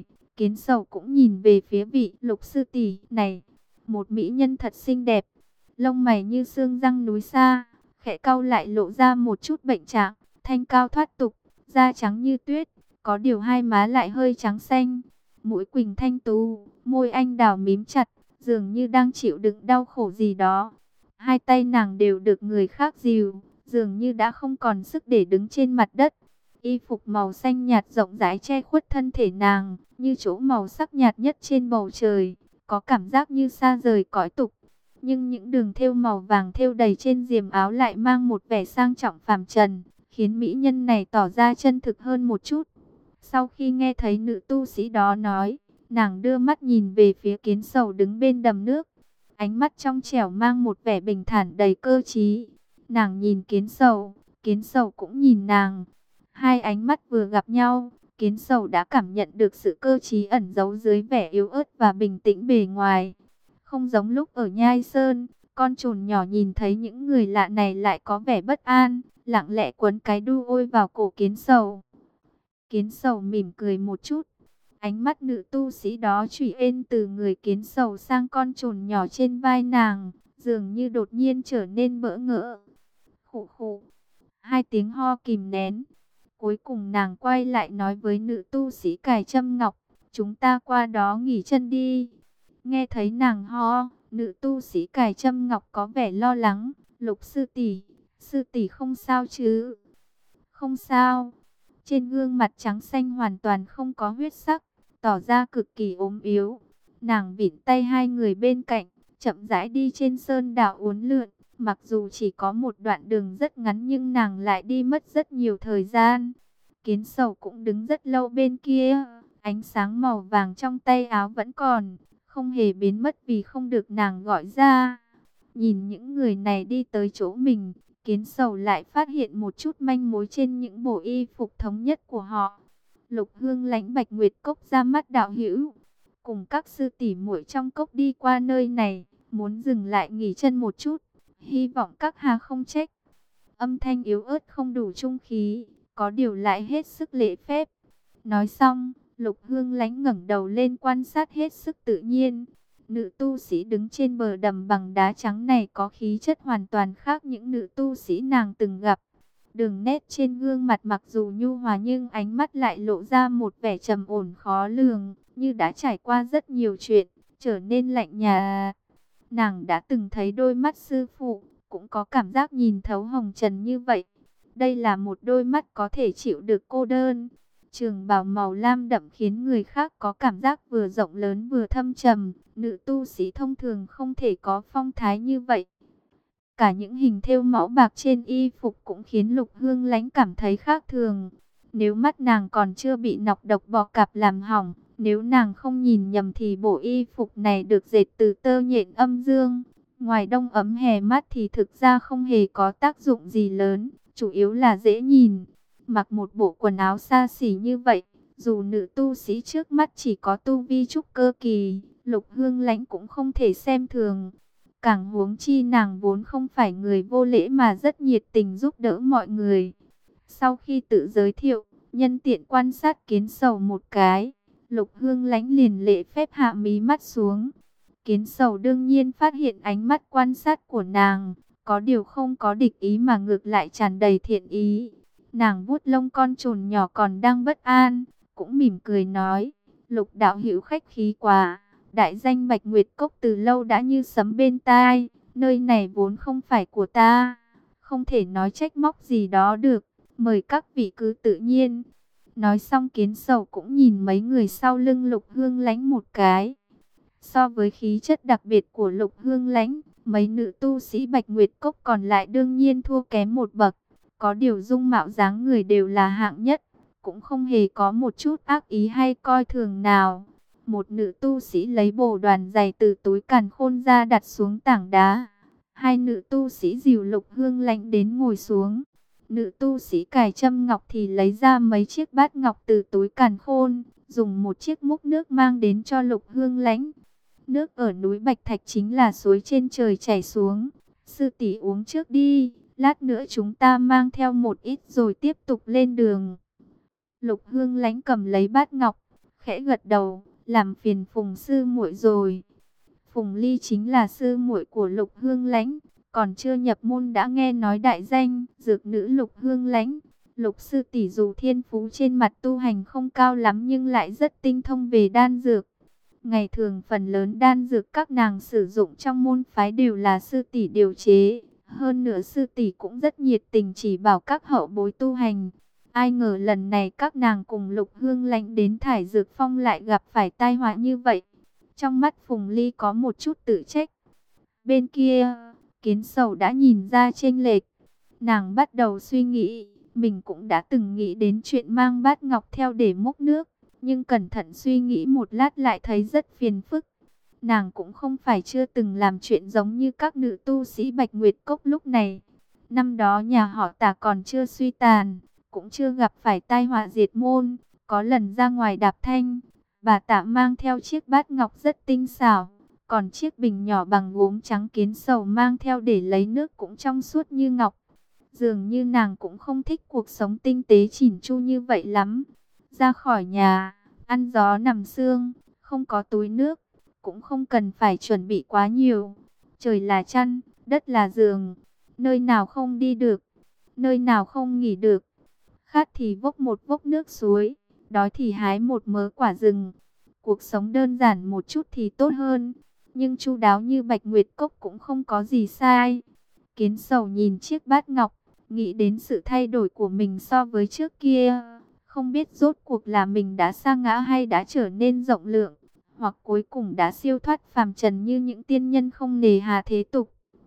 A: Kiến Sầu cũng nhìn về phía vị Lục sư tỷ này, một mỹ nhân thật xinh đẹp, lông mày như xương răng núi xa, khẽ cau lại lộ ra một chút bệnh trạng, thanh cao thoát tục, da trắng như tuyết, có điều hai má lại hơi trắng xanh, mũi quỳnh thanh tú, môi anh đào mím chặt, dường như đang chịu đựng đau khổ gì đó. Hai tay nàng đều được người khác dìu, dường như đã không còn sức để đứng trên mặt đất. Y phục màu xanh nhạt rộng rãi che khuất thân thể nàng, như chỗ màu sắc nhạt nhất trên bầu trời, có cảm giác như xa rời cõi tục. Nhưng những đường thêu màu vàng thêu đầy trên diềm áo lại mang một vẻ sang trọng phàm trần, khiến mỹ nhân này tỏ ra chân thực hơn một chút. Sau khi nghe thấy nữ tu sĩ đó nói, nàng đưa mắt nhìn về phía Kiến Sầu đứng bên đầm nước. Ánh mắt trong trẻo mang một vẻ bình thản đầy cơ trí. Nàng nhìn Kiến Sầu cũng nhìn nàng. Hai ánh mắt vừa gặp nhau, Kiến Sầu đã cảm nhận được sự cơ trí ẩn giấu dưới vẻ yếu ớt và bình tĩnh bề ngoài. Không giống lúc ở Nhai Sơn, con trồn nhỏ nhìn thấy những người lạ này lại có vẻ bất an, lặng lẽ quấn cái đu ôi vào cổ Kiến Sầu. Kiến Sầu mỉm cười một chút. Ánh mắt nữ tu sĩ đó chủy ên từ người Kiến Sầu sang con trồn nhỏ trên vai nàng, dường như đột nhiên trở nên bỡ ngỡ. Khụ khụ, hai tiếng ho kìm nén. Cuối cùng nàng quay lại nói với nữ tu sĩ cài châm ngọc, chúng ta qua đó nghỉ chân đi. Nghe thấy nàng ho, nữ tu sĩ cài châm ngọc có vẻ lo lắng. Lục sư tỷ không sao chứ? Không sao. Trên gương mặt trắng xanh hoàn toàn không có huyết sắc, tỏ ra cực kỳ ốm yếu. Nàng vịn tay hai người bên cạnh, chậm rãi đi trên sơn đảo uốn lượn. Mặc dù chỉ có một đoạn đường rất ngắn nhưng nàng lại đi mất rất nhiều thời gian. Kiến Sầu cũng đứng rất lâu bên kia, ánh sáng màu vàng trong tay áo vẫn còn, không hề biến mất vì không được nàng gọi ra. Nhìn những người này đi tới chỗ mình, Kiến Sầu lại phát hiện một chút manh mối trên những bộ y phục thống nhất của họ. Lục Hương lãnh Bạch Nguyệt Cốc ra mắt đạo hữu, cùng các sư tỷ muội trong cốc đi qua nơi này, muốn dừng lại nghỉ chân một chút, hy vọng các hà không trách. Âm thanh yếu ớt không đủ trung khí, có điều lại hết sức lễ phép. Nói xong, Lục Hương lãnh ngẩng đầu lên quan sát hết sức tự nhiên. Nữ tu sĩ đứng trên bờ đầm bằng đá trắng này có khí chất hoàn toàn khác những nữ tu sĩ nàng từng gặp. Đường nét trên gương mặt mặc dù nhu hòa nhưng ánh mắt lại lộ ra một vẻ trầm ổn khó lường, như đã trải qua rất nhiều chuyện, trở nên lạnh nhạt. Nàng đã từng thấy đôi mắt sư phụ, cũng có cảm giác nhìn thấu hồng trần như vậy. Đây là một đôi mắt có thể chịu được cô đơn. Trường bào màu lam đậm khiến người khác có cảm giác vừa rộng lớn vừa thâm trầm. Nữ tu sĩ thông thường không thể có phong thái như vậy. Cả những hình thêu mẫu bạc trên y phục cũng khiến Lục Hương lãnh cảm thấy khác thường. Nếu mắt nàng còn chưa bị nọc độc bọ cạp làm hỏng, nếu nàng không nhìn nhầm thì bộ y phục này được dệt từ tơ nhện âm dương. Ngoài đông ấm hè mát thì thực ra không hề có tác dụng gì lớn, chủ yếu là dễ nhìn. Mặc một bộ quần áo xa xỉ như vậy, dù nữ tu sĩ trước mắt chỉ có tu vi trúc cơ kỳ, Lục Hương lãnh cũng không thể xem thường. Càng huống chi nàng vốn không phải người vô lễ mà rất nhiệt tình giúp đỡ mọi người. Sau khi tự giới thiệu, nhân tiện quan sát Kiến Sầu một cái, Lục Hương lãnh liền lễ phép hạ mí mắt xuống. Kiến Sầu đương nhiên phát hiện ánh mắt quan sát của nàng, có điều không có địch ý mà ngược lại tràn đầy thiện ý. Nàng vuốt lông con trồn nhỏ còn đang bất an, cũng mỉm cười nói, Lục đạo hữu khách khí quá. Đại danh Bạch Nguyệt Cốc từ lâu đã như sấm bên tai, nơi này vốn không phải của ta, không thể nói trách móc gì đó được, mời các vị cứ tự nhiên. Nói xong Kiến Sầu cũng nhìn mấy người sau lưng Lục Hương lãnh một cái. So với khí chất đặc biệt của Lục Hương lãnh, mấy nữ tu sĩ Bạch Nguyệt Cốc còn lại đương nhiên thua kém một bậc, có điều dung mạo dáng người đều là hạng nhất, cũng không hề có một chút ác ý hay coi thường nào. Một nữ tu sĩ lấy bồ đoàn giày từ túi càn khôn ra đặt xuống tảng đá. Hai nữ tu sĩ dìu Lục Hương lãnh đến ngồi xuống. Nữ tu sĩ cài châm ngọc thì lấy ra mấy chiếc bát ngọc từ túi càn khôn, dùng một chiếc múc nước mang đến cho Lục Hương lãnh. Nước ở núi Bạch Thạch chính là suối trên trời chảy xuống. Sư tỷ uống trước đi, lát nữa chúng ta mang theo một ít rồi tiếp tục lên đường. Lục Hương lãnh cầm lấy bát ngọc, khẽ gật đầu, làm phiền Phùng sư muội rồi. Phùng Ly chính là sư muội của Lục Hương Lãnh, còn chưa nhập môn đã nghe nói đại danh dược nữ Lục Hương Lãnh. Lục sư tỷ dù thiên phú trên mặt tu hành không cao lắm nhưng lại rất tinh thông về đan dược. Ngày thường phần lớn đan dược các nàng sử dụng trong môn phái đều là sư tỷ điều chế. Hơn nữa sư tỷ cũng rất nhiệt tình chỉ bảo các hậu bối tu hành. Ai ngờ lần này các nàng cùng Lục Hương Lãnh đến Thải Dược Phong lại gặp phải tai họa như vậy. Trong mắt Phùng Ly có một chút tự trách. Bên kia, Kiến Sầu đã nhìn ra chênh lệch. Nàng bắt đầu suy nghĩ, mình cũng đã từng nghĩ đến chuyện mang bát ngọc theo để múc nước. Nhưng cẩn thận suy nghĩ một lát lại thấy rất phiền phức. Nàng cũng không phải chưa từng làm chuyện giống như các nữ tu sĩ Bạch Nguyệt Cốc lúc này. Năm đó nhà họ Tả còn chưa suy tàn, cũng chưa gặp phải tai họa diệt môn. Có lần ra ngoài đạp thanh, bà Tả mang theo chiếc bát ngọc rất tinh xảo. Còn chiếc bình nhỏ bằng gốm trắng Kiến Sầu mang theo để lấy nước cũng trong suốt như ngọc. Dường như nàng cũng không thích cuộc sống tinh tế chỉn chu như vậy lắm. Ra khỏi nhà, ăn gió nằm sương, không có túi nước, cũng không cần phải chuẩn bị quá nhiều. Trời là chăn, đất là giường, nơi nào không đi được, nơi nào không nghỉ được. Khát thì vốc một vốc nước suối, đói thì hái một mớ quả rừng. Cuộc sống đơn giản một chút thì tốt hơn, nhưng chu đáo như Bạch Nguyệt Cốc cũng không có gì sai. Kiến Sầu nhìn chiếc bát ngọc, nghĩ đến sự thay đổi của mình so với trước kia. Không biết rốt cuộc là mình đã sa ngã hay đã trở nên rộng lượng, hoặc cuối cùng đã siêu thoát phàm trần như những tiên nhân không nề hà thế tục.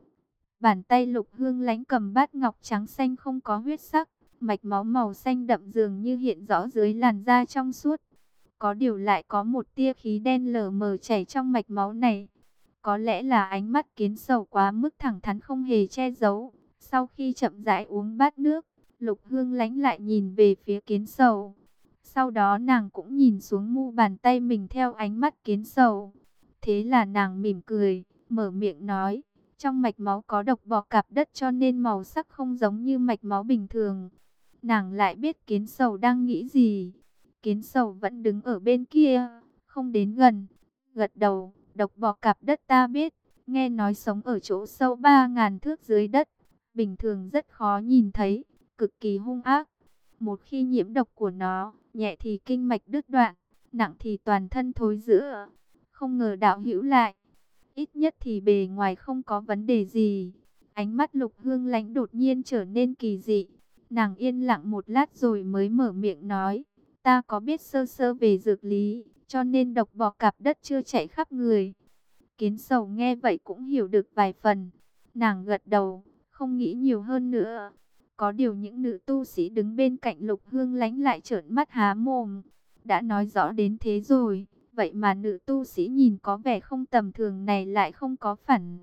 A: Bàn tay Lục Hương Lãnh cầm bát ngọc trắng xanh không có huyết sắc, mạch máu màu xanh đậm dường như hiện rõ dưới làn da trong suốt. Có điều lại có một tia khí đen lờ mờ chảy trong mạch máu này. Có lẽ là ánh mắt Kiến Sầu quá mức thẳng thắn không hề che giấu. Sau khi chậm rãi uống bát nước, Lục Hương Lãnh lại nhìn về phía Kiến Sầu. Sau đó nàng cũng nhìn xuống mu bàn tay mình theo ánh mắt Kiến Sầu. Thế là nàng mỉm cười, mở miệng nói, trong mạch máu có độc bọ cạp đất cho nên màu sắc không giống như mạch máu bình thường. Nàng lại biết Kiến Sầu đang nghĩ gì. Kiến Sầu vẫn đứng ở bên kia, không đến gần, gật đầu, độc bọ cạp đất ta biết, nghe nói sống ở chỗ sâu 3.000 thước dưới đất, bình thường rất khó nhìn thấy, cực kỳ hung ác. Một khi nhiễm độc của nó, nhẹ thì kinh mạch đứt đoạn, nặng thì toàn thân thối rữa. Không ngờ đạo hữu lại, ít nhất thì bề ngoài không có vấn đề gì. Ánh mắt Lục Hương Lãnh đột nhiên trở nên kỳ dị. Nàng yên lặng một lát rồi mới mở miệng nói, ta có biết sơ sơ về dược lý, cho nên độc bọ cạp đất chưa chạy khắp người. Kiến Sầu nghe vậy cũng hiểu được vài phần. Nàng gật đầu, không nghĩ nhiều hơn nữa. Có điều những nữ tu sĩ đứng bên cạnh Lục Hương Lãnh lại trợn mắt há mồm. Đã nói rõ đến thế rồi, vậy mà nữ tu sĩ nhìn có vẻ không tầm thường này lại không có phản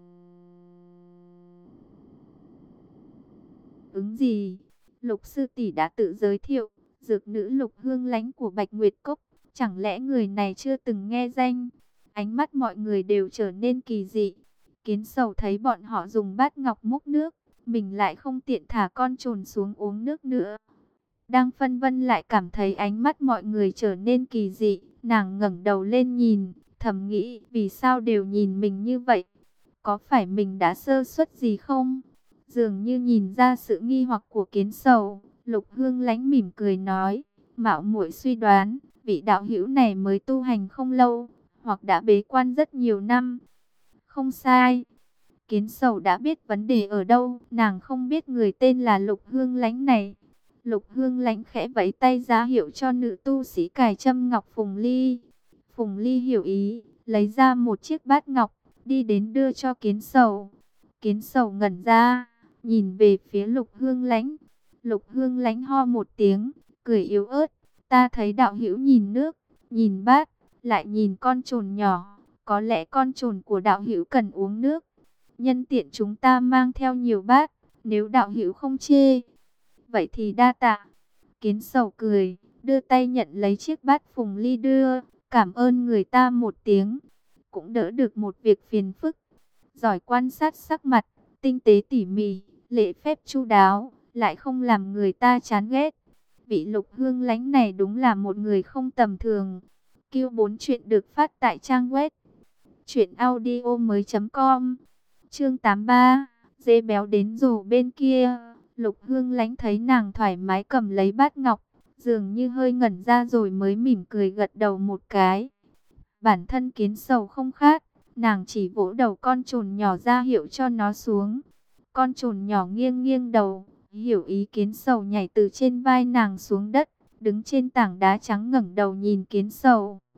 A: ứng gì. Lục sư tỷ đã tự giới thiệu, dược nữ Lục Hương Lãnh của Bạch Nguyệt Cốc, chẳng lẽ người này chưa từng nghe danh? Ánh mắt mọi người đều trở nên kỳ dị. Kiến Sầu thấy bọn họ dùng bát ngọc múc nước, mình lại không tiện thả con trồn xuống uống nước nữa. Đang phân vân lại cảm thấy ánh mắt mọi người trở nên kỳ dị, nàng ngẩng đầu lên nhìn, thầm nghĩ vì sao đều nhìn mình như vậy? Có phải mình đã sơ suất gì không? Dường như nhìn ra sự nghi hoặc của Kiến Sầu, Lục Hương Lãnh mỉm cười nói, mạo muội suy đoán, vị đạo hữu này mới tu hành không lâu, hoặc đã bế quan rất nhiều năm. Không sai. Kiến Sầu đã biết vấn đề ở đâu, nàng không biết người tên là Lục Hương Lãnh này. Lục Hương Lãnh khẽ vẫy tay ra hiệu cho nữ tu sĩ cài châm ngọc Phùng Ly. Phùng Ly hiểu ý, lấy ra một chiếc bát ngọc, đi đến đưa cho Kiến Sầu. Kiến Sầu ngẩn ra, nhìn về phía Lục Hương Lãnh. Lục Hương Lãnh ho một tiếng, cười yếu ớt. Ta thấy đạo hữu nhìn nước, nhìn bát, lại nhìn con trồn nhỏ. Có lẽ con trồn của đạo hữu cần uống nước. Nhân tiện chúng ta mang theo nhiều bát, nếu đạo hữu không chê. Vậy thì đa tạ. Kiến Sầu cười, đưa tay nhận lấy chiếc bát Phùng Ly đưa, cảm ơn người ta một tiếng. Cũng đỡ được một việc phiền phức. Giỏi quan sát sắc mặt, tinh tế tỉ mỉ, lễ phép chu đáo, lại không làm người ta chán ghét. Vị Lục Hương Lãnh này đúng là một người không tầm thường. Q4 chuyện được phát tại trang web truyệnaudiomoi.com. Chương 83, dê béo đến rổ bên kia. Lục Hương Lãnh thấy nàng thoải mái cầm lấy bát ngọc, dường như hơi ngẩn ra rồi mới mỉm cười gật đầu một cái. Bản thân Kiến Sầu không khác, nàng chỉ vỗ đầu con trồn nhỏ ra hiệu cho nó xuống. Con trồn nhỏ nghiêng nghiêng đầu, hiểu ý Kiến Sầu, nhảy từ trên vai nàng xuống đất, đứng trên tảng đá trắng ngẩng đầu nhìn Kiến Sầu.